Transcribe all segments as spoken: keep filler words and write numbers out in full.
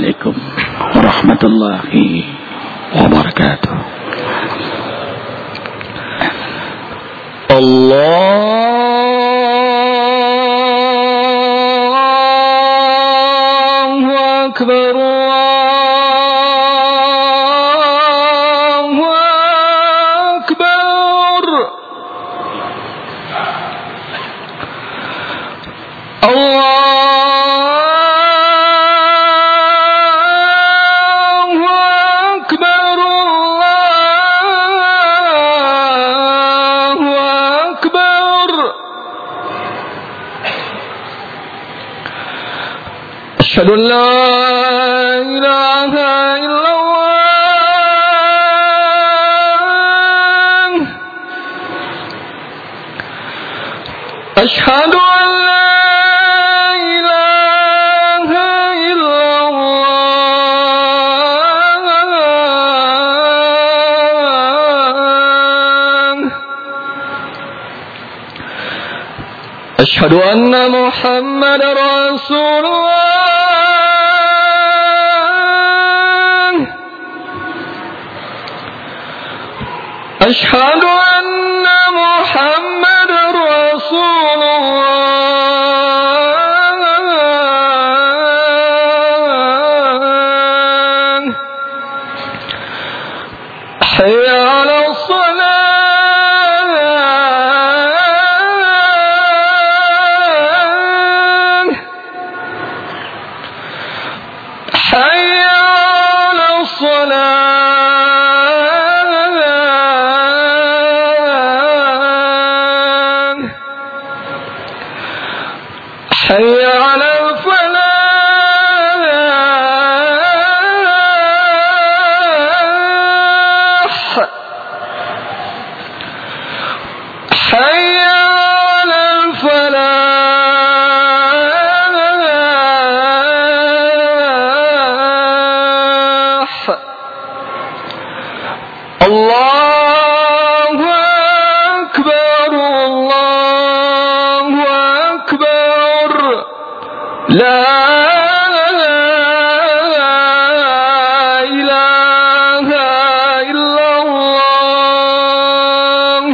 Assalamualaikum warahmatullahi wabarakatuh. Allahu Akbar, Allahu Akbar. Allah Asyhadu an la ilaha illallah. Asyhadu an la ilaha illallah. Asyhadu anna Muhammadar Rasulullah. Asyhadu anna Muhammadar Rasulullah. Hayya 'alas salah. Hayya 'alas salah. حي على الفلاح. حي على الفلاح. الله أكبر، الله أكبر. لا إله إلا الله.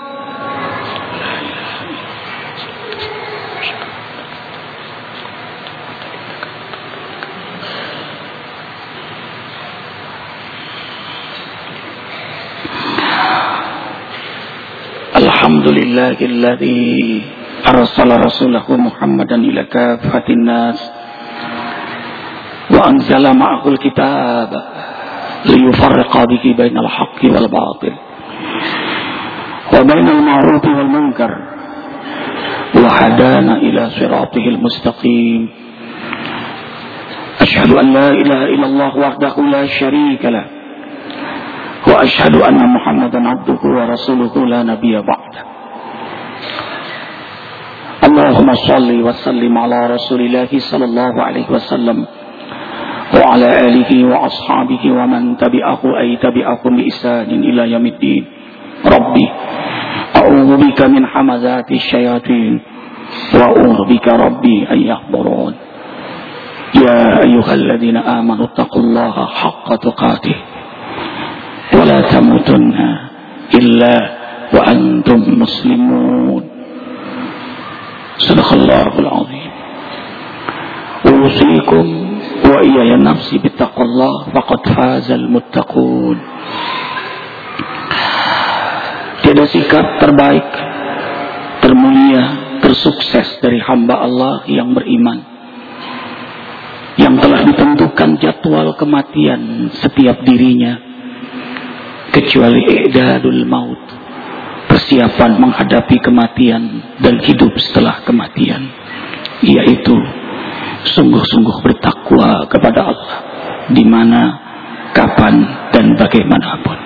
Alhamdulillahilladzi arsala rasulahu Muhammadan ila kafatin nas wa anzala ma'ahul kitab liyufarriqa bihi bainal haqqi wal batil wa bainal ma'rufi wal munkar wa hadana ila siratihil mustaqim. Asyhadu an la ilaha illallah wahdahu la syarika lah wa asyhadu anna Muhammadan abduhu wa rasuluhu la nabiyya ba'da. Allahumma salli wa sallim ala rasulillahi sallallahu alaihi wasallam wa ala alihi wa ashabihi wa man tabi'ahu ay tabi'akum bi ihsanin ila yaumiddin. Rabbi a'udzu bika min hamazati syayatin wa a'udzu bika rabbi an yahdurun. Ya ayyuhalladzina amanu taqullaha haqqa tuqatih wa la tamutunna illa wa antum muslimun. Sadaqallahul azim. Usikum wa iyaya nafsi bittaqullah faqad fazal muttaqun. Tiada sikap terbaik, termulia, tersukses dari hamba Allah yang beriman, yang telah ditentukan jadwal kematian setiap dirinya, kecuali i'dadul maut, persiapan menghadapi kematian dan hidup setelah kematian, yaitu sungguh-sungguh bertakwa kepada Allah di mana, kapan dan bagaimanapun.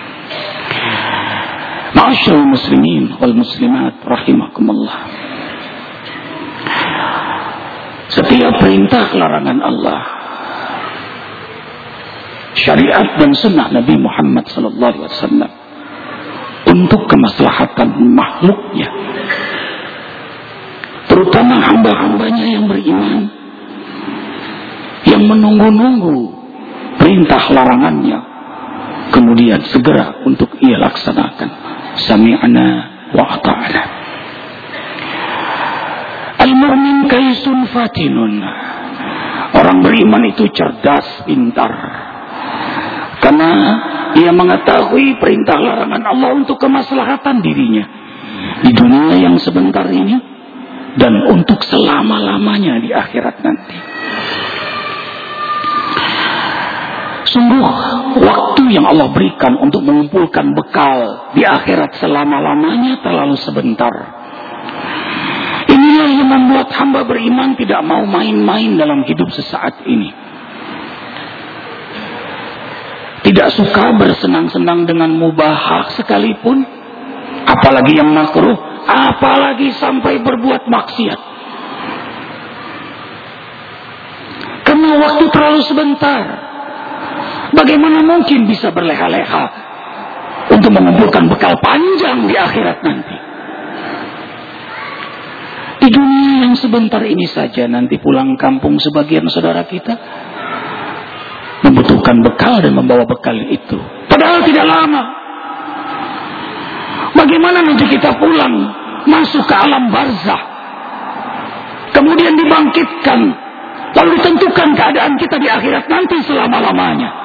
Ma'asyiral muslimin wal muslimat rahimakumullah. Setiap perintah larangan Allah, syariat dan sunnah Nabi Muhammad sallallahu alaihi wasallam untuk kemaslahatan makhluknya, terutama hamba-hambanya yang beriman, yang yang menunggu-nunggu perintah larangannya, kemudian segera untuk ia laksanakan. Sami'na wa ata'na. Al-mu'min kaisun fatinun. Orang beriman itu cerdas, pintar, karena ia mengetahui perintah larangan Allah untuk kemaslahatan dirinya di dunia yang sebentar ini dan untuk selama-lamanya di akhirat nanti. Sungguh waktu yang Allah berikan untuk mengumpulkan bekal di akhirat selama-lamanya terlalu sebentar. Inilah yang membuat hamba beriman tidak mau main-main dalam hidup sesaat ini. Tidak suka bersenang-senang dengan mubah sekalipun, apalagi yang makruh, apalagi sampai berbuat maksiat. Karena waktu terlalu sebentar. Bagaimana mungkin bisa berleha-leha untuk mengumpulkan bekal panjang di akhirat nanti? Di dunia yang sebentar ini saja, nanti pulang kampung sebagian saudara kita membutuhkan bekal dan membawa bekal itu. Padahal tidak lama. Bagaimana nanti kita pulang, masuk ke alam barzah, kemudian dibangkitkan, lalu ditentukan keadaan kita di akhirat nanti selama-lamanya.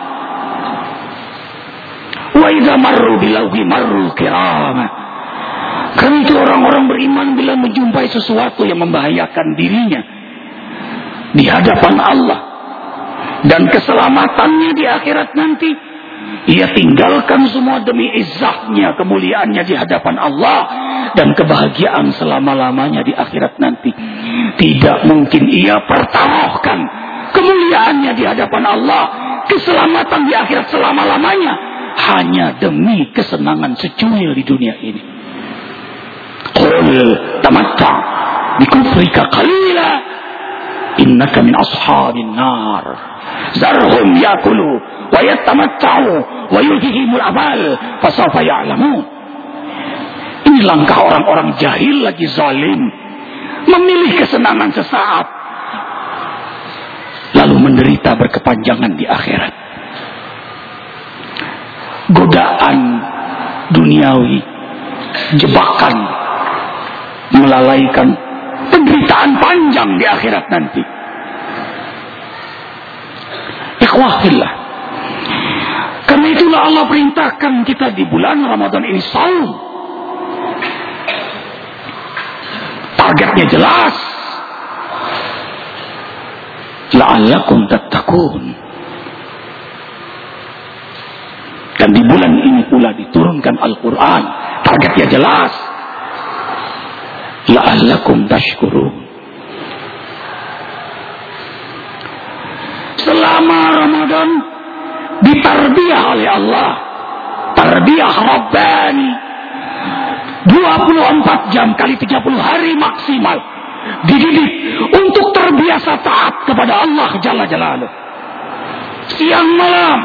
Wa idza marru bilaghi marru kirama. Karena itu orang-orang beriman bila menjumpai sesuatu yang membahayakan dirinya di hadapan Allah dan keselamatannya di akhirat nanti, ia tinggalkan semua demi izzahnya, kemuliaannya di hadapan Allah dan kebahagiaan selama-lamanya di akhirat nanti. Tidak mungkin ia pertaruhkan kemuliaannya di hadapan Allah, keselamatan di akhirat selama-lamanya hanya demi kesenangan secuil di dunia ini. Qul tamatta bi kufrika qalila innaka min ashabin nar. Zarhum yakulu wa yatamatta'u wa yulhihimul amal fasawfa ya'lamun. Ini langkah orang-orang jahil lagi zalim, memilih kesenangan sesaat lalu menderita berkepanjangan di akhirat. Godaan duniawi, jebakan, melalaikan, penderitaan panjang di akhirat nanti. Ikhwahillah. Karena itulah Allah perintahkan kita di bulan Ramadan ini saum. Targetnya jelas. La'allakum tattaqun. Dan di bulan ini pula diturunkan Al-Quran. Targetnya jelas. La'allakum tashkurun. Selama Ramadan ditarbiyah oleh Allah. Tarbiyah Rabbani. dua puluh empat jam kali tiga puluh hari maksimal. Dididik untuk terbiasa taat kepada Allah Jalla Jalaluh. Siang malam.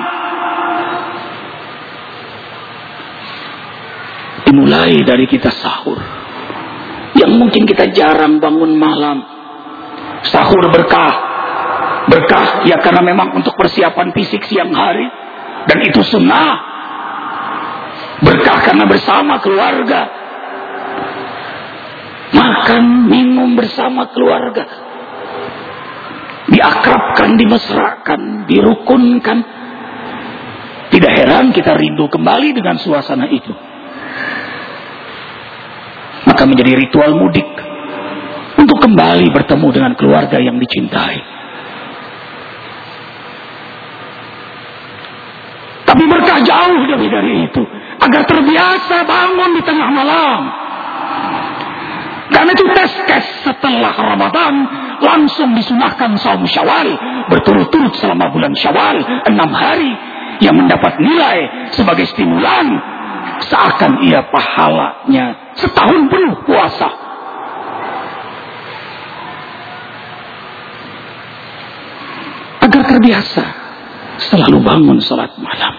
Dimulai dari kita sahur, yang mungkin kita jarang bangun malam. Sahur berkah, berkah ya karena memang untuk persiapan fisik siang hari, dan itu sunnah. Berkah karena bersama keluarga, makan minum bersama keluarga, diakrabkan, dimesrakan, dirukunkan. Tidak heran kita rindu kembali dengan suasana itu. Maka menjadi ritual mudik untuk kembali bertemu dengan keluarga yang dicintai. Tapi berkah jauh lebih dari itu, agar terbiasa bangun di tengah malam. Karena itu tes-tes setelah Ramadan langsung disunahkan saum Syawal berturut-turut selama bulan Syawal enam hari, yang mendapat nilai sebagai stimulan seakan ia pahalanya setahun penuh puasa. Agar terbiasa selalu bangun salat malam.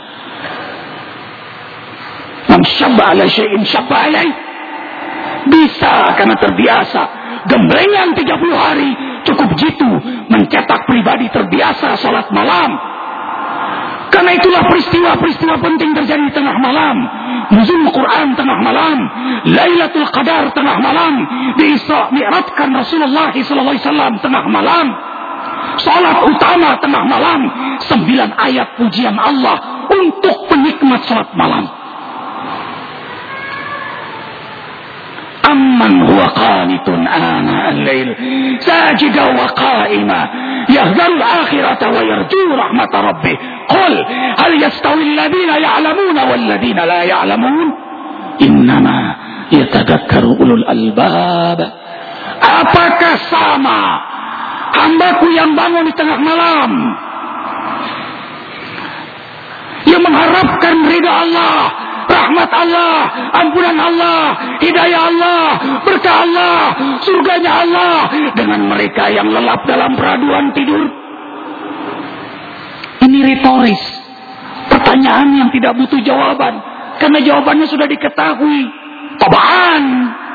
Man syabba ala syai'in syabba alaih. Bisa karena terbiasa gemblengan tiga puluh hari cukup jitu mencetak pribadi terbiasa salat malam. Karena itulah peristiwa-peristiwa penting terjadi di tengah malam. Nuzul Quran tengah malam, Lailatul Qadar tengah malam, Isra Mi'rajkan Rasulullah sallallahu alaihi wasallam tengah malam. Salat utama tengah malam, sembilan ayat pujian Allah untuk penikmat salat malam. Amman huwa qanitun ana al-lail sajida wa qa'ima yahdharu al-akhirata wa yarju rahmata rabbih qul hal yastawi alladhina ya'lamuna wal ladhina la ya'lamun innama yatadhakkaru ulul albab. Apakah sama hambaku yang bangun di tengah malam, yang mengharapkan ridha Allah, rahmat Allah, ampunan Allah, hidayah Allah, berkah Allah, surganya Allah, dengan mereka yang lelap dalam peraduan tidur? Ini retoris, pertanyaan yang tidak butuh jawaban, karena jawabannya sudah diketahui. Tabaan,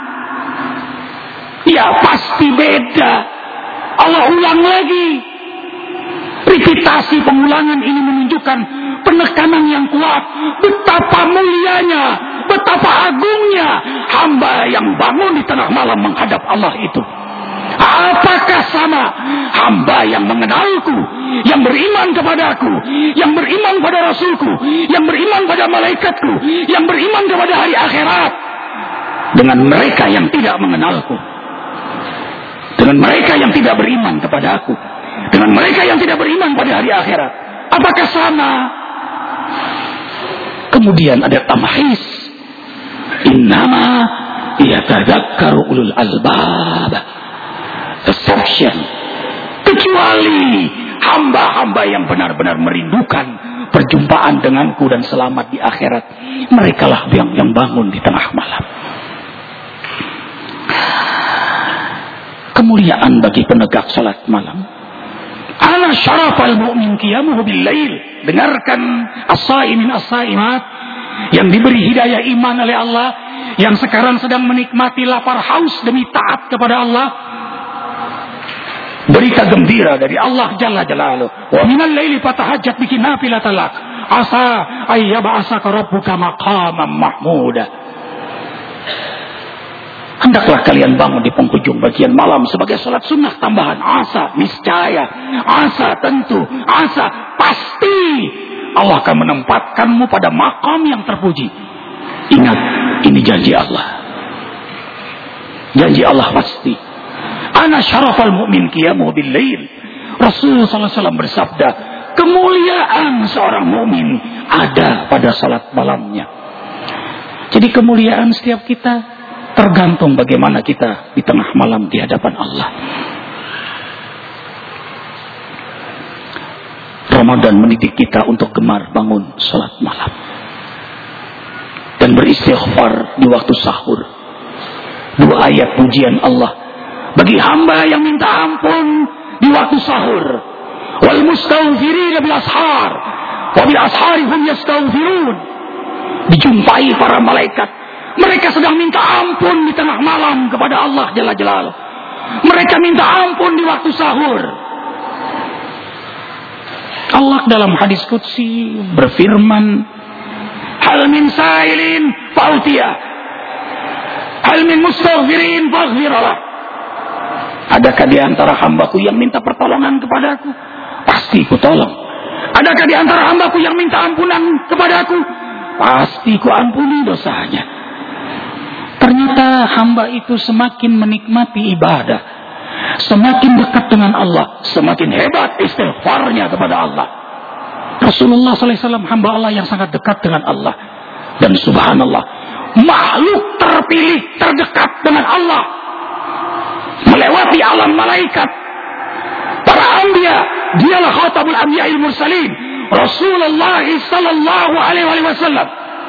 ya pasti beda. Allah ulang lagi. Repitasi pengulangan ini menunjukkan penekanan yang kuat, betapa mulianya, betapa agungnya hamba yang bangun di tengah malam menghadap Allah itu. Apakah sama hamba yang mengenalku, yang beriman kepadaku, yang beriman pada Rasulku, yang beriman pada malaikatku, yang beriman kepada hari akhirat, dengan mereka yang tidak mengenalku, dengan mereka yang tidak beriman kepada aku, dengan mereka yang tidak beriman pada hari akhirat? Apakah sama? Kemudian ada tamhis, innama yatadhakkaru ulul albab, exception, kecuali hamba-hamba yang benar-benar merindukan perjumpaan denganku dan selamat di akhirat, merekalah yang, yang bangun di tengah malam. Kemuliaan bagi penegak salat malam. Ana syarafal mu'min qiyamuhu bil lail. Dengarkan as-saimin as-saimat yang diberi hidayah iman oleh Allah, yang sekarang sedang menikmati lapar haus demi taat kepada Allah. Berita gembira dari Allah Jalla Jalaluhu. Wa minal laili fatahajjat bihi nafilatan lak asa ay yab'asaka rabbuka maqaman mahmuda. Hendaklah kalian bangun di penghujung bagian malam sebagai salat sunnah tambahan. Asa, niscaya, asa tentu, asa pasti Allah akan menempatkanmu pada makam yang terpuji. Ingat, ini janji Allah. Janji Allah pasti. Ana syarafal mu'min qiyamuhu bil lail. Rasulullah sallallahu alaihi wasallam bersabda, kemuliaan seorang mukmin ada pada salat malamnya. Jadi kemuliaan setiap kita tergantung bagaimana kita di tengah malam di hadapan Allah. Ramadan mendidik kita untuk gemar bangun salat malam dan beristighfar di waktu sahur. Dua ayat pujian Allah bagi hamba yang minta ampun di waktu sahur. Wal mustaghfirina bil ashar wa bil ashari hum yastaghfirun. Dijumpai para malaikat, mereka sedang minta ampun di tengah malam kepada Allah Jalla Jalaluhu. Mereka minta ampun di waktu sahur. Allah dalam hadis qudsi berfirman, hal min sailin fa'utiyah, hal min mustaghfirin faghfirlah. Adakah di antara hambaku yang minta pertolongan kepadaku? Pasti ku tolong. Adakah di antara hambaku yang minta ampunan kepadaku? Pasti ku ampuni dosanya. Ternyata hamba itu semakin menikmati ibadah, semakin dekat dengan Allah, semakin hebat istighfarnya kepada Allah. Rasulullah sallallahu alaihi wasallam hamba Allah yang sangat dekat dengan Allah. Dan subhanallah, makhluk terpilih terdekat dengan Allah, melewati alam malaikat, para anbiya. Dialah khatamul anbiya'il mursalin, Rasulullah sallallahu alaihi wasallam.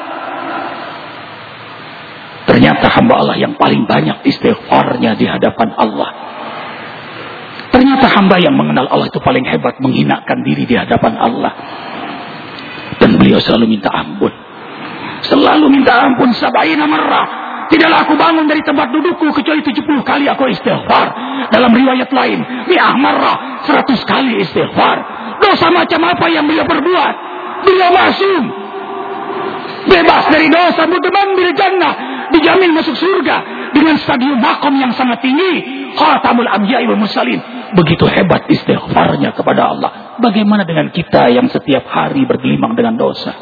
Ternyata hamba Allah yang paling banyak istighfarnya di hadapan Allah. Ternyata hamba yang mengenal Allah itu paling hebat menghinakan diri di hadapan Allah. Dan beliau selalu minta ampun. Selalu minta ampun sabaina marrah. tidaklah aku bangun dari tempat dudukku kecuali tujuh puluh kali aku istighfar. Dalam riwayat lain, mi'ah marrah, seratus kali istighfar. Dosa macam apa yang beliau perbuat? Beliau masum, bebas dari dosa, mudman bil jannah, dijamin masuk surga dengan stadium makom yang sangat tinggi. Khatamul anbiya'i wal mursalin. Begitu hebat istighfarnya kepada Allah. Bagaimana dengan kita yang setiap hari bergelimang dengan dosa?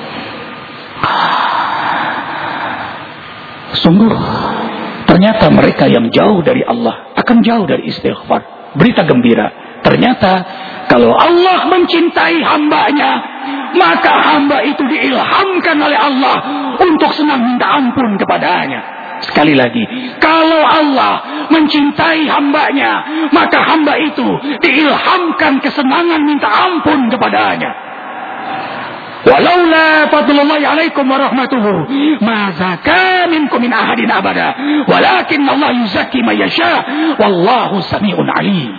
Sungguh, ternyata mereka yang jauh dari Allah akan jauh dari istighfar. Berita gembira, ternyata kalau Allah mencintai hambanya, maka hamba itu diilhamkan oleh Allah untuk senang minta ampun kepadanya. Sekali lagi, kalau Allah mencintai hambanya, maka hamba itu diilhamkan kesenangan minta ampun kepadanya. Walaula fadlullahi alaikum warahmatuhu ma zaka minkum min ahadin abada walakin Allah yuzakki man yasha wallahu sami'un alim.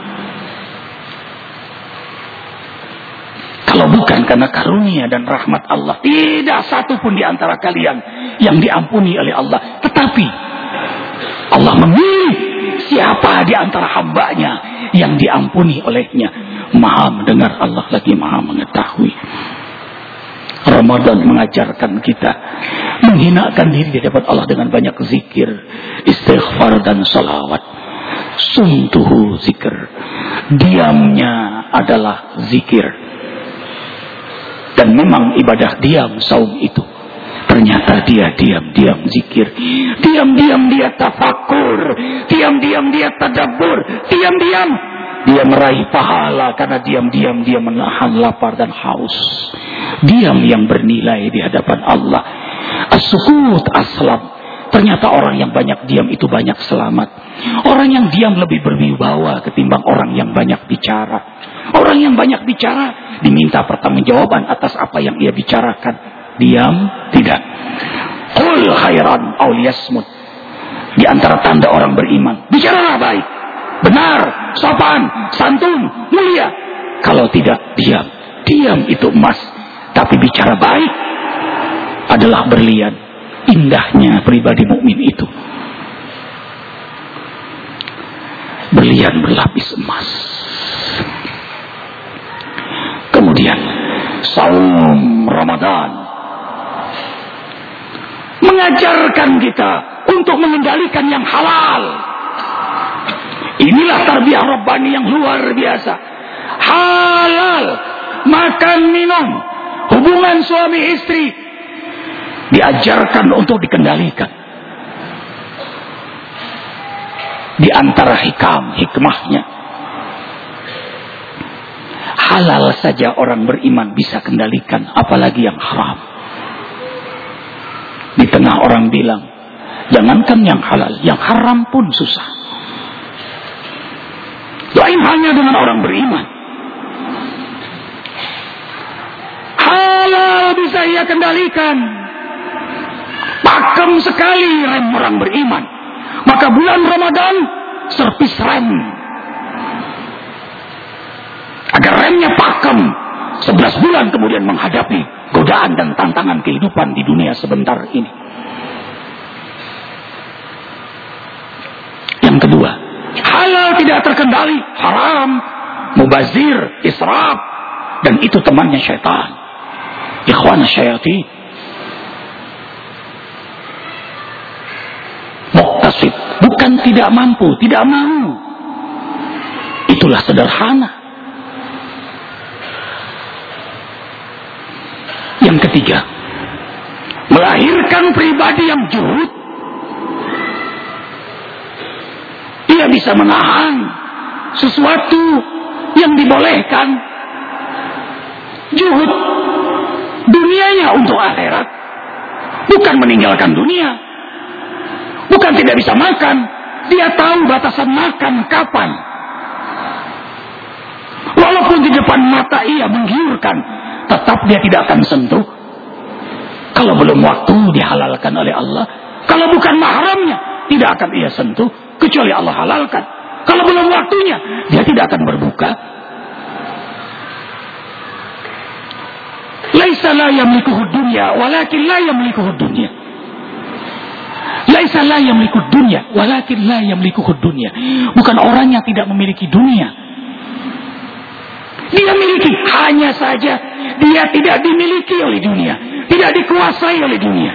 Kalau bukan karena karunia dan rahmat Allah, tidak satu pun di antara kalian yang diampuni oleh Allah. Tetapi Allah memilih siapa di antara hambanya yang diampuni olehnya. Maha mendengar Allah lagi maha mengetahui. Ramadan mengajarkan kita menghinakan diri di hadapan Allah dengan banyak zikir, istighfar dan salawat. Suntuhu zikir, diamnya adalah zikir. Dan memang ibadah diam saum itu, ternyata dia diam-diam zikir, diam-diam dia tafakur, diam-diam dia tadabbur, diam-diam dia meraih pahala karena diam-diam dia menahan lapar dan haus. Diam yang bernilai di hadapan Allah. As-sukut aslam. Ternyata orang yang banyak diam itu banyak selamat. Orang yang diam lebih berwibawa ketimbang orang yang banyak bicara. Orang yang banyak bicara diminta pertanggungjawaban atas apa yang ia bicarakan. Diam tidak. Qul khairan aw liyasmut. Di antara tanda orang beriman, bicaralah baik, benar, sopan, santun, mulia. Kalau tidak, diam. Diam itu emas, tapi bicara baik adalah berlian. Indahnya pribadi mukmin itu, berlian berlapis emas. Kemudian saum Ramadan mengajarkan kita untuk mengendalikan yang halal. Inilah tarbiyah Rabbani yang luar biasa. Halal, makan minum, hubungan suami istri diajarkan untuk dikendalikan. Di antara hikam, hikmahnya, halal saja orang beriman bisa kendalikan, apalagi yang haram. Di tengah orang bilang, jangankan yang halal, yang haram pun susah. Lain halnya dengan orang beriman. Halal bisa ia kendalikan. Pakem sekali rem orang beriman. Maka bulan Ramadan servis rem, agar remnya pakem sebelas bulan kemudian menghadapi godaan dan tantangan kehidupan di dunia sebentar ini. Yang kedua, halal tidak terkendali, haram, mubazir, israf, dan itu temannya syaitan, ikhwan syaitan. Muktasib, bukan tidak mampu, tidak mau. Itulah sederhana. Yang ketiga, melahirkan pribadi yang juhud. Ia bisa menahan sesuatu yang dibolehkan. Juhud dunianya untuk akhirat, bukan meninggalkan dunia. Bukan tidak bisa makan, dia tahu batasan makan kapan. Walaupun di depan mata ia menggiurkan, tetap dia tidak akan sentuh. Kalau belum waktu dihalalkan oleh Allah, kalau bukan mahramnya, tidak akan ia sentuh kecuali Allah halalkan. Kalau belum waktunya, dia tidak akan berbuka. Laisa la yamlikuhu dunya, walakin la yamlikuhu dunya. Laisa la yamliku dunya, walakin la yamliku dunya. Bukan orang yang tidak memiliki dunia. Dia miliki, hanya saja dia tidak dimiliki oleh dunia, tidak dikuasai oleh dunia.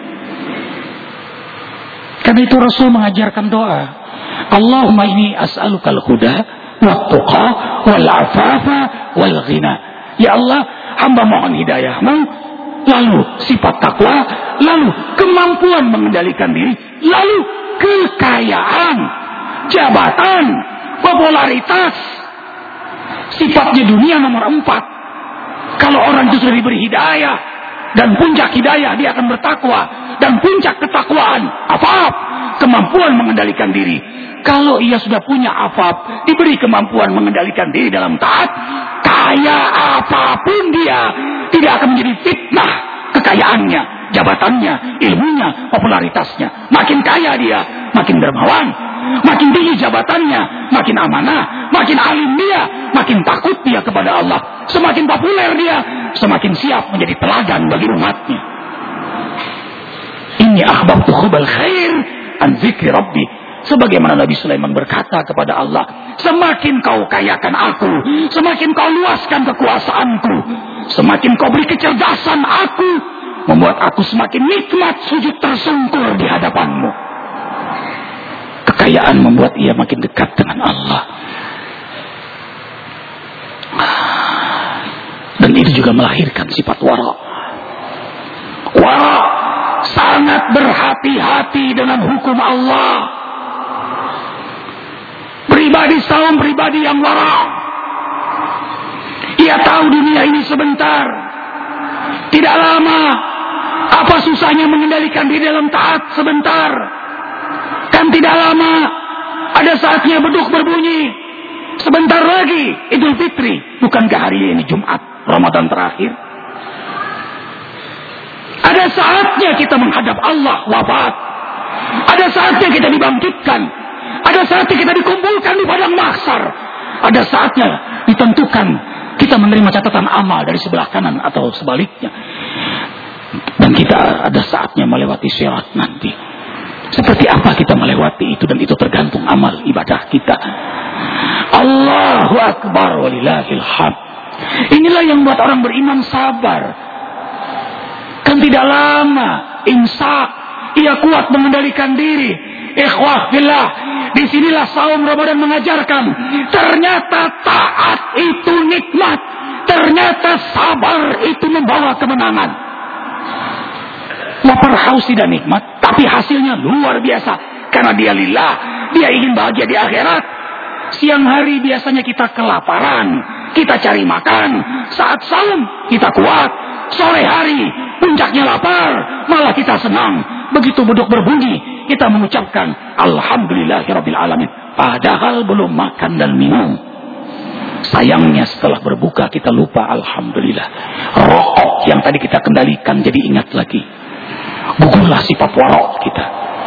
Karena itu Rasul mengajarkan doa, Allahumma inni as'alukal huda wat tuqa wal afafa wal ghina. Ya Allah, hamba mohon hidayahmu, lalu sifat takwa, lalu kemampuan mengendalikan diri, lalu kekayaan, jabatan, popularitas. Sifatnya dunia nomor empat. Kalau orang itu sudah diberi hidayah, dan puncak hidayah dia akan bertakwa, dan puncak ketakwaan afaf, kemampuan mengendalikan diri. Kalau ia sudah punya afaf, diberi kemampuan mengendalikan diri dalam taat, kaya apapun dia, tidak akan menjadi fitnah kekayaannya, jabatannya, ilmunya, popularitasnya. Makin kaya dia, makin dermawan, makin tinggi jabatannya, makin amanah, makin alim dia, makin takut dia kepada Allah. Semakin populer dia, semakin siap menjadi teladan bagi umatnya. Inni akhbabtu khubal khair an zikri rabbi. Sebagaimana Nabi Sulaiman berkata kepada Allah, semakin kau kayakan aku, semakin kau luaskan kekuasaanku, semakin kau beri kecerdasan aku, membuat aku semakin nikmat sujud tersungkur di hadapanmu. Kekayaan membuat ia makin dekat dengan Allah. Dan itu juga melahirkan sifat wara. Wara, sangat berhati-hati dengan hukum Allah. Pribadi saum, pribadi yang wara. Ia tahu dunia ini sebentar, tidak lama. Apa susahnya mengendalikan diri dalam taat sebentar? Kan tidak lama, ada saatnya beduk berbunyi. Sebentar lagi Idul Fitri. Bukankah hari ini Jumat Ramadan terakhir? Ada saatnya kita menghadap Allah wafat. Ada saatnya kita dibangkitkan. Ada saatnya kita dikumpulkan di padang mahsyar. Ada saatnya ditentukan kita menerima catatan amal dari sebelah kanan atau sebaliknya. Dan kita ada saatnya melewati sirat nanti. Seperti apa kita melewati itu, dan itu tergantung amal ibadah kita. Allahu Akbar walillahil hamd. Inilah yang buat orang beriman sabar. Kan tidak lama, imsak, ia kuat mengendalikan diri. Ikhwah fillah, disinilah saum Ramadan mengajarkan, ternyata taat itu nikmat, ternyata sabar itu membawa kemenangan. Lapar haus tidak nikmat, tapi hasilnya luar biasa. Karena dia lillah, dia ingin bahagia di akhirat. Siang hari biasanya kita kelaparan, kita cari makan. Saat saum kita kuat. Sore hari puncaknya lapar, malah kita senang. Begitu beduk berbunyi, kita mengucapkan Alhamdulillahirabbil alamin, padahal belum makan dan minum. Sayangnya setelah berbuka kita lupa Alhamdulillah. Rokok yang tadi kita kendalikan jadi ingat lagi. Gugurlah sifat warok kita.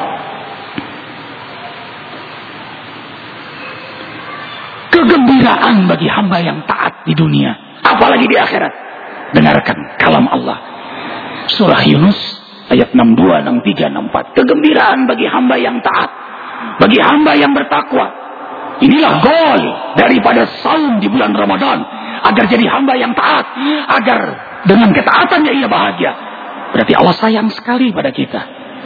Kegembiraan bagi hamba yang taat di dunia, apalagi di akhirat. Dengarkan kalam Allah. Surah Yunus ayat enam puluh dua, enam puluh tiga, enam puluh empat. Kegembiraan bagi hamba yang taat, bagi hamba yang bertakwa. Inilah goal daripada saum di bulan Ramadan, agar jadi hamba yang taat, agar dengan ketaatannya ia bahagia. Berarti Allah sayang sekali pada kita.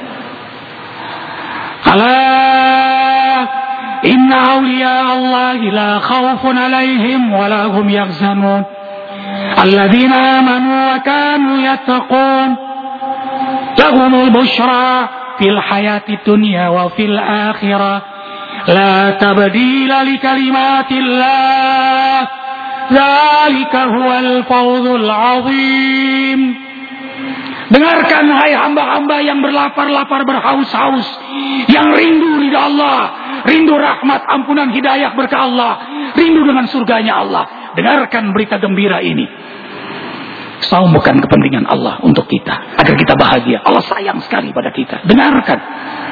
Allah, inna awliya Allah la khawfun alaihim wa la hum yahzanun. Alladzina amanu wa kanu yattaqun. Lahumul busyra fil hayati dunya wa fil akhirah. La tabdila li kalimatillah. Dzalika huwal fawzul azim. Dengarkan hai hamba-hamba yang berlapar-lapar, berhaus-haus, yang rindu ridha Allah, rindu rahmat, ampunan, hidayah berkah Allah, rindu dengan surganya Allah. Dengarkan berita gembira ini. Saum bukan kepentingan Allah untuk kita, agar kita bahagia. Allah sayang sekali pada kita. Dengarkan.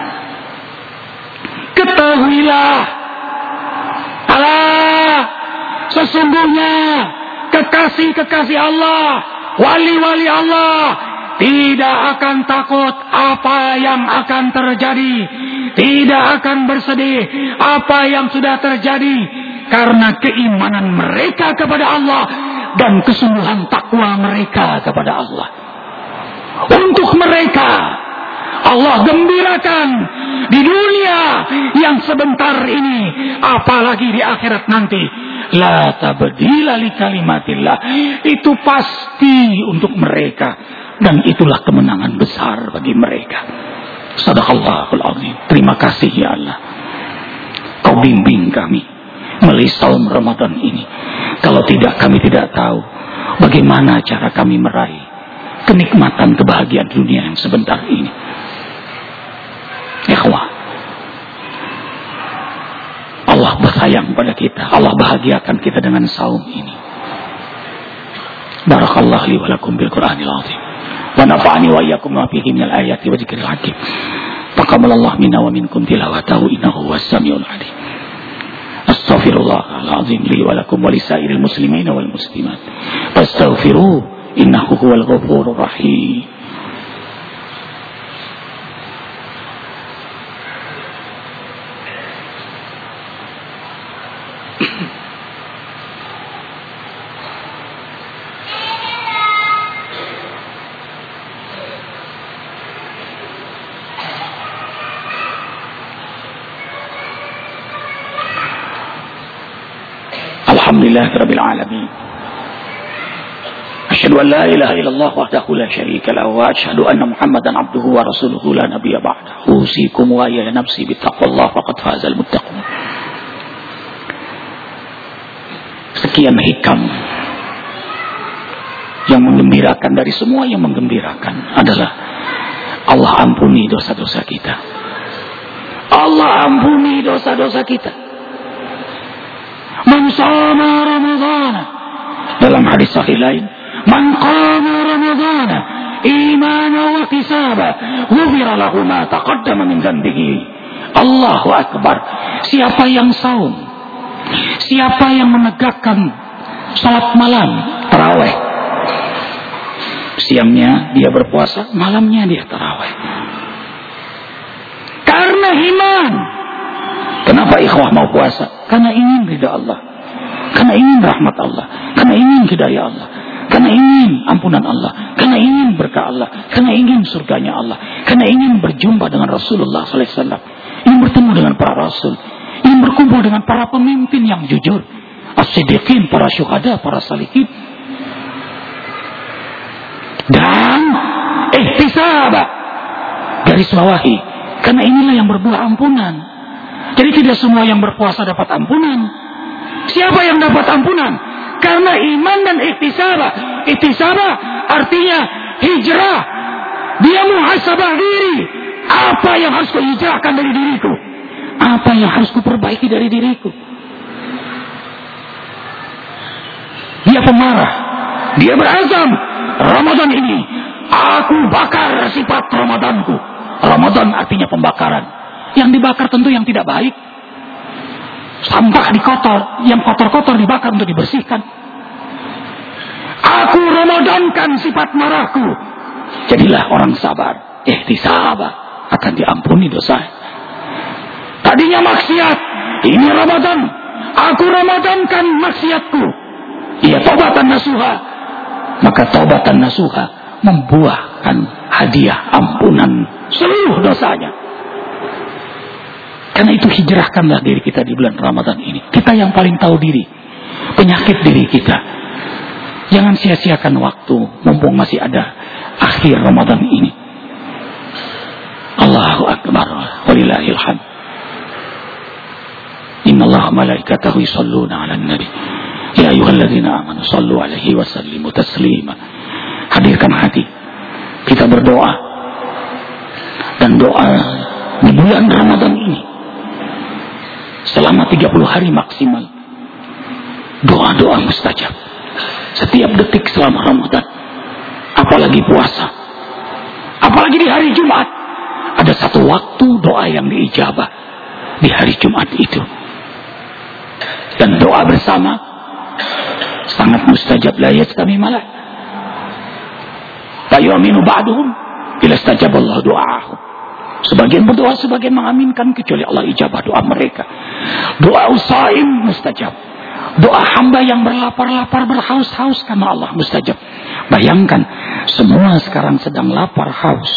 Ketahuilah, Allah, sesungguhnya kekasih-kekasih Allah, wali-wali Allah, tidak akan takut apa yang akan terjadi, tidak akan bersedih apa yang sudah terjadi, karena keimanan mereka kepada Allah dan kesungguhan takwa mereka kepada Allah. Untuk mereka Allah gembirakan di dunia yang sebentar ini, apalagi di akhirat nanti. La tabdila li kalimatillah. Itu pasti untuk mereka, dan itulah kemenangan besar bagi mereka. Sadaqallahul azim. Terima kasih ya Allah, Kau bimbing kami melalui saum Ramadan ini. Kalau tidak, kami tidak tahu bagaimana cara kami meraih kenikmatan kebahagiaan dunia yang sebentar ini. Ikhwah, Allah bersayang pada kita. Allah bahagiakan kita dengan saum ini. Barakallahu li wa lakum bil Qur'anil azim. Wa nafa'ani wa iyyakum ma fihi minal ayati wa dzikril hakim. Taqabbalallahu minna wa minkum tilawatahu innahu huwas samiul alim. Astaghfirullahal azim li wa lakum wa lisairil muslimina wal muslimat. Fastaghfiruhu innahu huwal ghafurur rahim. Alhamdulillah rabbil alamin. Asyhadu an la ilaha illallah wahdahu la syarika lahu wa asyhadu anna Muhammadan abduhu wa rasuluhu la nabiyya ba'dahu. Usikum wa ya nafsi bittaqwallah faqad fazal muttaqun. Sekian hikam yang menggembirakan, dari semua yang menggembirakan adalah Allah ampuni dosa-dosa kita. Allah ampuni dosa-dosa kita. Man shoma Ramadhana, dalam hadis sahih lain, man qama Ramadhana imanan wa ihtisaban ghufira lahu ma taqaddama min dhanbihi. Allahu akbar. Siapa yang saum, siapa yang menegakkan salat malam tarawih, siangnya dia berpuasa, malamnya dia tarawih, karena iman. Kenapa ikhwah mau puasa? Karena ingin ridha Allah, karena ingin rahmat Allah, karena ingin hidayah Allah, karena ingin ampunan Allah, karena ingin berkah Allah, karena ingin surganya Allah, karena ingin berjumpa dengan Rasulullah sallallahu alaihi wasallam, ingin bertemu dengan para rasul, ingin berkumpul dengan para pemimpin yang jujur, as-siddiqin, para syuhada, para salihin, dan ihtisab, garis bawahi, karena inilah yang berbuah ampunan. Jadi tidak semua yang berpuasa dapat ampunan. Siapa yang dapat ampunan? Karena iman dan ihtisabah. Ihtisabah artinya hijrah. Dia muhasabah diri. Apa yang harus kuhijrahkan dari diriku? Apa yang harus kuperbaiki dari diriku? Dia pemarah. Dia berazam, Ramadan ini aku bakar sifat Ramadanku. Ramadan artinya pembakaran. Yang dibakar tentu yang tidak baik. Sampah dikotor, yang kotor-kotor dibakar untuk dibersihkan. Aku Ramadankan sifat marahku. Jadilah orang sabar. Ihtisabah, akan diampuni dosa. Tadinya maksiat, ini Ramadan. Aku Ramadankan maksiatku. Ia taubatan nasuha. Maka taubatan nasuha membuahkan hadiah ampunan seluruh dosanya. Karena itu hijrahkanlah diri kita di bulan Ramadan ini. Kita yang paling tahu diri, penyakit diri kita. Jangan sia-siakan waktu mumpung masih ada akhir Ramadan ini. Allahu akbar walillahil hamd. Innallaha malaikatahu yusholluna 'alan nabi. Ya ayyuhalladzina amanu shallu 'alaihi wa sallimu taslima. Hadirkan hati. Kita berdoa. Dan doa di bulan Ramadan ini selama tiga puluh hari maksimal. Doa-doa mustajab. Setiap detik selama Ramadan. Apalagi puasa. Apalagi di hari Jumat. Ada satu waktu doa yang diijabah. Di hari Jumat itu. Dan doa bersama sangat mustajab, la yastami malah. La yu'minu ba'duhum illa istajaballahu du'ahum. Sebagian berdoa, sebagian mengaminkan, kecuali Allah ijabah doa mereka. Doa usaim mustajab. Doa hamba yang berlapar-lapar, berhaus-haus karena Allah mustajab. Bayangkan, semua sekarang sedang lapar haus.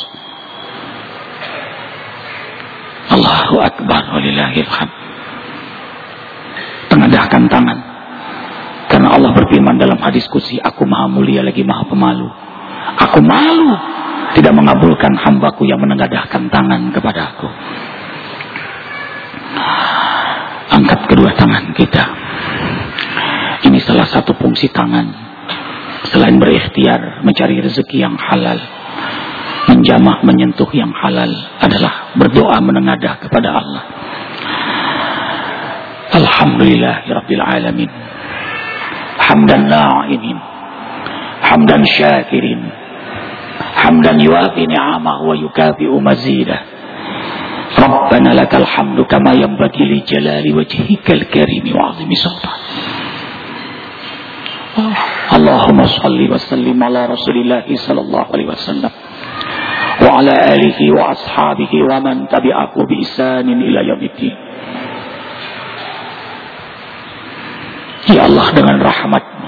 Allahu Akbar walillahil hamd. Tengadahkan tangan. Karena Allah berfirman dalam hadis qudsi, aku maha mulia lagi maha pemalu. Aku malu tidak mengabulkan hambaku yang menengadahkan tangan kepada aku. Angkat kedua tangan kita. Ini salah satu fungsi tangan. Selain berikhtiar mencari rezeki yang halal, menjamah menyentuh yang halal, adalah berdoa menengadah kepada Allah. Alhamdulillahirabbil alamin. Hamdan na'imin, hamdan syakirin, hamdan yuafi ni'amah wa yukafi'u mazidah. Rabbana lakal hamdu kama yanbaghi li jalali wajhikal karim wa 'azimi sultan. Allahumma shalli wa sallim ala Rasulillah sallallahu alaihi wasallam wa ala alihi wa ashabihi wa man tabi'ahu bi ihsanin ila yaumiddin. Ya Allah, dengan rahmat-Mu,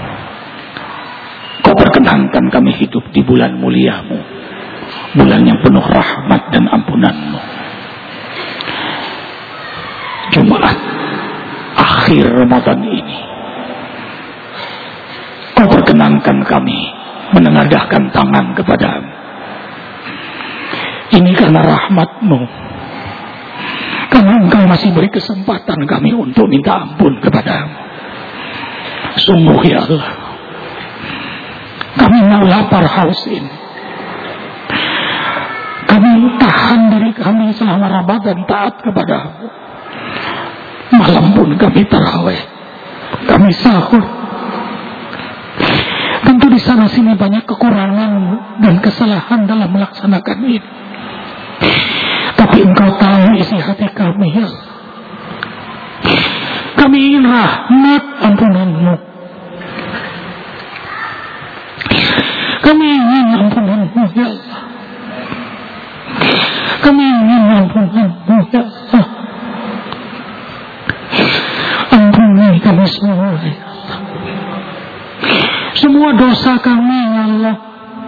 Kau perkenankan kami hidup di bulan mulia-Mu, bulan yang penuh rahmat dan ampunan-Mu. Jumat akhir Ramadan ini, Kau perkenankan kami menengadahkan tangan kepada-Mu. Ini karena rahmat-Mu, karena Engkau masih beri kesempatan kami untuk minta ampun kepada-Mu. Sungguh ya Allah, kami mau lapar haus ini. Kami tahan diri kami selama Ramadan taat kepada-Mu. Malam pun kami tarawih, kami sahur. Tentu di sana sini banyak kekurangan dan kesalahan dalam melaksanakan ini. Tapi Engkau tahu isi hati kami ya Allah. Kami ingin rahmat ampunan-Mu. Kami ingin ampunan-Mu ya Allah. Kami ingin ampunan-Mu ya Allah. Ampuni kami semua ya Allah. Semua dosa kami ya Allah.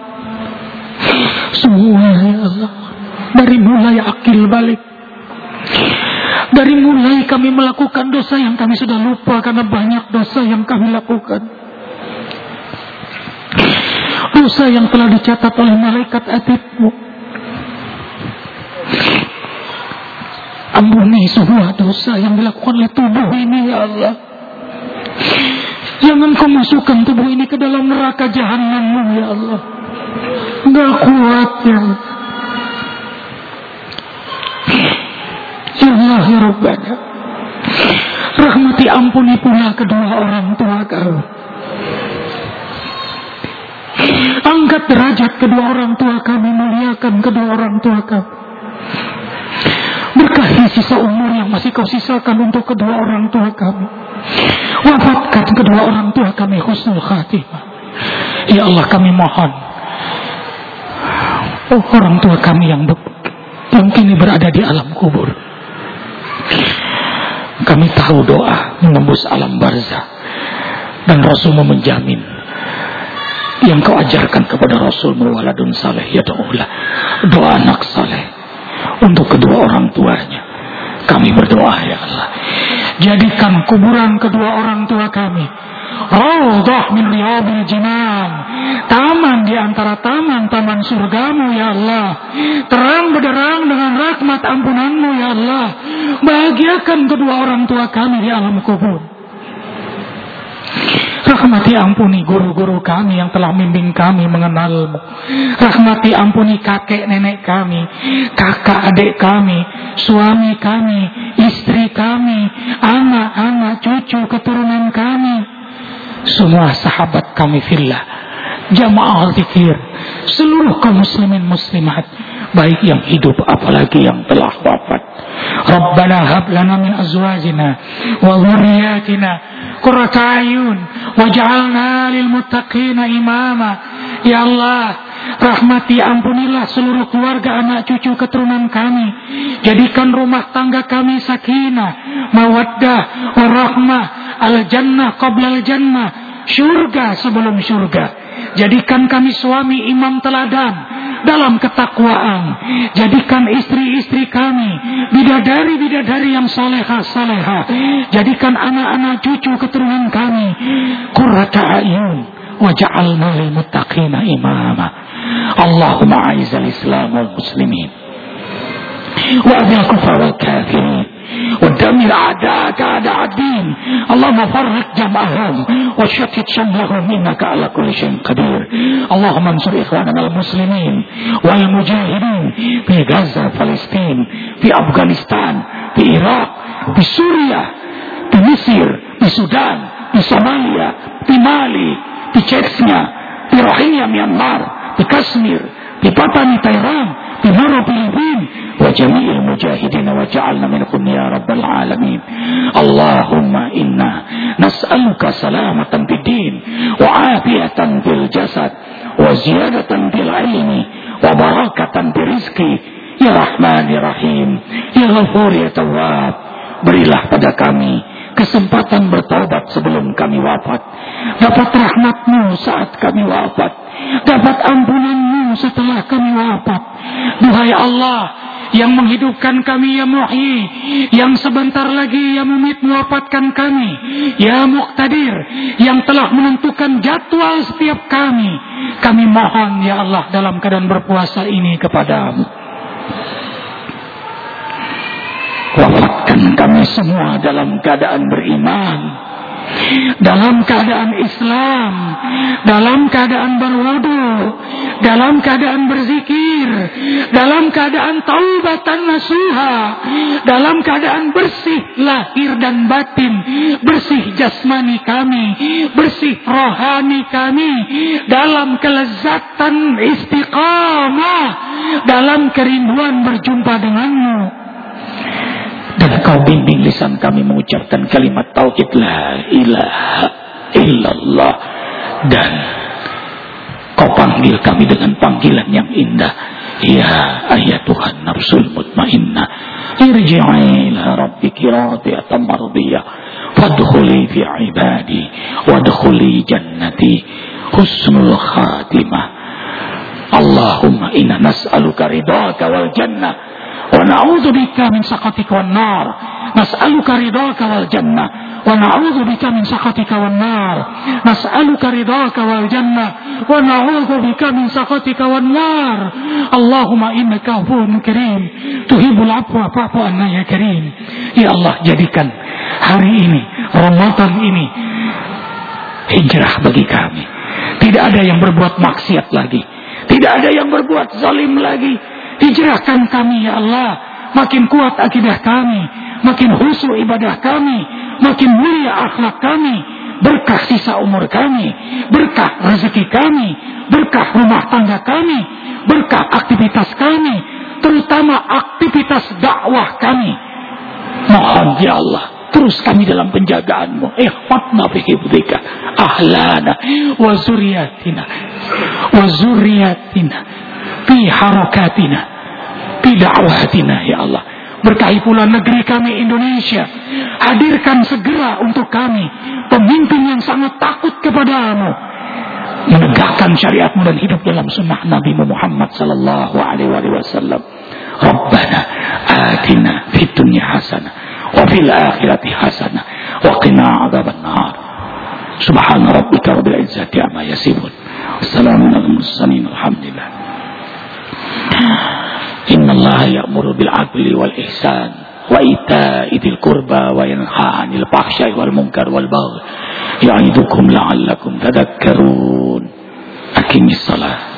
Semua ya Allah. Dari mulai akil balik, dari mulai kami melakukan dosa yang kami sudah lupa karena banyak dosa yang kami lakukan. Dosa yang telah dicatat oleh malaikat atib-Mu. Ampuni semua dosa yang dilakukan oleh tubuh ini ya Allah. Jangan Kau masukkan tubuh ini ke dalam neraka jahanam-Mu ya Allah. Enggak kuat ya Allah. Ya Allah ya Rabbana, rahmati ampuni pula kedua orang tua kami. Angkat derajat kedua orang tua kami, muliakan kedua orang tua kami. Berkahi sisa umur yang masih Kau sisakan untuk kedua orang tua kami. Wafatkan kedua orang tua kami husnul khatimah. Ya Allah, kami mohon, oh orang tua kami yang yang kini berada di alam kubur, kami tahu doa menembus alam barzah, dan Rasul-Mu menjamin yang Kau ajarkan kepada Rasul-Mu, waladun saleh yad'ulah, doa anak saleh untuk kedua orang tuanya. Kami berdoa ya Allah, jadikan kuburan kedua orang tua kami raudhah min riyadil jinan, taman di antara taman-taman surga-Mu ya Allah. Terang benderang dengan rahmat ampunan-Mu ya Allah. Bahagiakan kedua orang tua kami di alam kubur. Rahmati ampuni guru-guru kami yang telah membimbing kami mengenal-Mu. Rahmati ampuni kakek nenek kami, kakak adik kami, suami kami, istri kami, anak-anak, cucu, keturunan kami, semua sahabat kami fillah, jamaah zikir, seluruh kaum muslimin muslimat, baik yang hidup apalagi yang telah wafat. Rabbana hab lana min azwajina wa dhurriyyatina qurrata a'yun waj'alna lil muttaqina imama. Ya Allah, Rahmati, ampunilah seluruh keluarga, anak cucu keturunan kami. Jadikan rumah tangga kami sakinah, mawaddah, warahmah, al-jannah qabla al-jannah, syurga sebelum syurga. Jadikan kami suami imam teladan dalam ketakwaan. Jadikan istri-istri kami bidadari-bidadari yang salehah-salehah. Jadikan anak-anak cucu keturunan kami qurrata a'yun waj'alna lil muttaqina imama. Allahumma a'izzal Islam wal muslimin wa adhil kufra wal kafirin ودمر أعداءك أعداء الدين. اللهم فرق جمعهم وشتت شملهم إنك على كل شيء قدير. اللهم انصر إخواننا المسلمين والمجاهدين في غزة، فلسطين، في أفغانستان، في العراق، في سوريا، في مصر، في السودان، في صوماليا، في مالي، في تشيتسنيا، في روهينيا ميانمار، في كشمير، في بابا تايوان، في مورو فilippin وجميع المجاهدين وجعلنا منكم يا رب العالمين. اللهم إنا نسألك سلامة في الدين وعافية في الجسد وزيادة في العلم وبركة في الرزق ya Rahman ya Rahim, ya Ghafur ya Tawwab. Berilah pada kami kesempatan bertaubat sebelum kami wafat, dapat rahmat-Mu saat kami wafat, dapat ampunan-Mu setelah kami wafat. Duhai Allah yang menghidupkan kami, ya Muhyi, yang sebentar lagi ya Mumit mewafatkan kami, ya Muqtadir, yang telah menentukan jadwal setiap kami, kami mohon ya Allah dalam keadaan berpuasa ini kepadamu, wafatkan kami semua dalam keadaan beriman, dalam keadaan Islam, dalam keadaan berwudu, dalam keadaan berzikir, dalam keadaan taubatan nasuha, dalam keadaan bersih lahir dan batin, bersih jasmani kami, bersih rohani kami, dalam kelezatan istiqamah, dalam kerinduan berjumpa denganmu. Dan Kau bimbing lisan kami mengucapkan kalimat tauhid la ilaha illallah. Dan Kau panggil kami dengan panggilan yang indah, ya ayatuhan nafsul mutmainnah, irji'i ila rabbiki radiyatan mardiyah, fadkhuli fi ibadi wadkhuli jannati husnul khatimah. Allahumma inna nas'aluka ridhaka wal jannah wa na'udzu bika min sakhatika wan nar. Nas'aluka ridhaka wal jannah wa na'udzu bika min sakhatika wan nar. Nas'aluka ridhaka wal jannah wa na'udzu bika min sakhatika wan nar. Allahumma innaka afuwwun karim tuhibbul afwa fa'fu anna ya karim. Ya Allah, jadikan hari ini, Ramadan ini, hijrah bagi kami. Tidak ada yang berbuat maksiat lagi, tidak ada yang berbuat zalim lagi. Hijrahkan kami ya Allah, makin kuat akidah kami, makin khusyuk ibadah kami, makin mulia akhlak kami, berkah sisa umur kami, berkah rezeki kami, berkah rumah tangga kami, berkah aktivitas kami, terutama aktivitas dakwah kami. Mohon ya Allah, terus kami dalam penjagaanmu. Ihfatna fi hifdzika ahlana wa zuriyatina wa zuriyatina fi harakatina fi da'watina ya Allah. Berkahi pula negeri kami Indonesia. Hadirkan segera untuk kami pemimpin yang sangat takut kepadamu, menegakkan syariatmu dan hidup dalam sunnah Nabi Muhammad sallallahu alaihi wasallam. Rabbana atina fid dunya hasanah wa fil akhirati hasanah wa qina adzaban nar. Subhana rabbika rabbil izzati amma yasifun. Wassalamu alal mursalin. Alhamdulillah. Inna Allah ya'muru bil 'adli wal ihsan wa ita'i dzil qurba wa yanha 'anil fahsya'i wal munkar wal baghi ya'idukum la'allakum tadhakkarun. Aqimis shalah.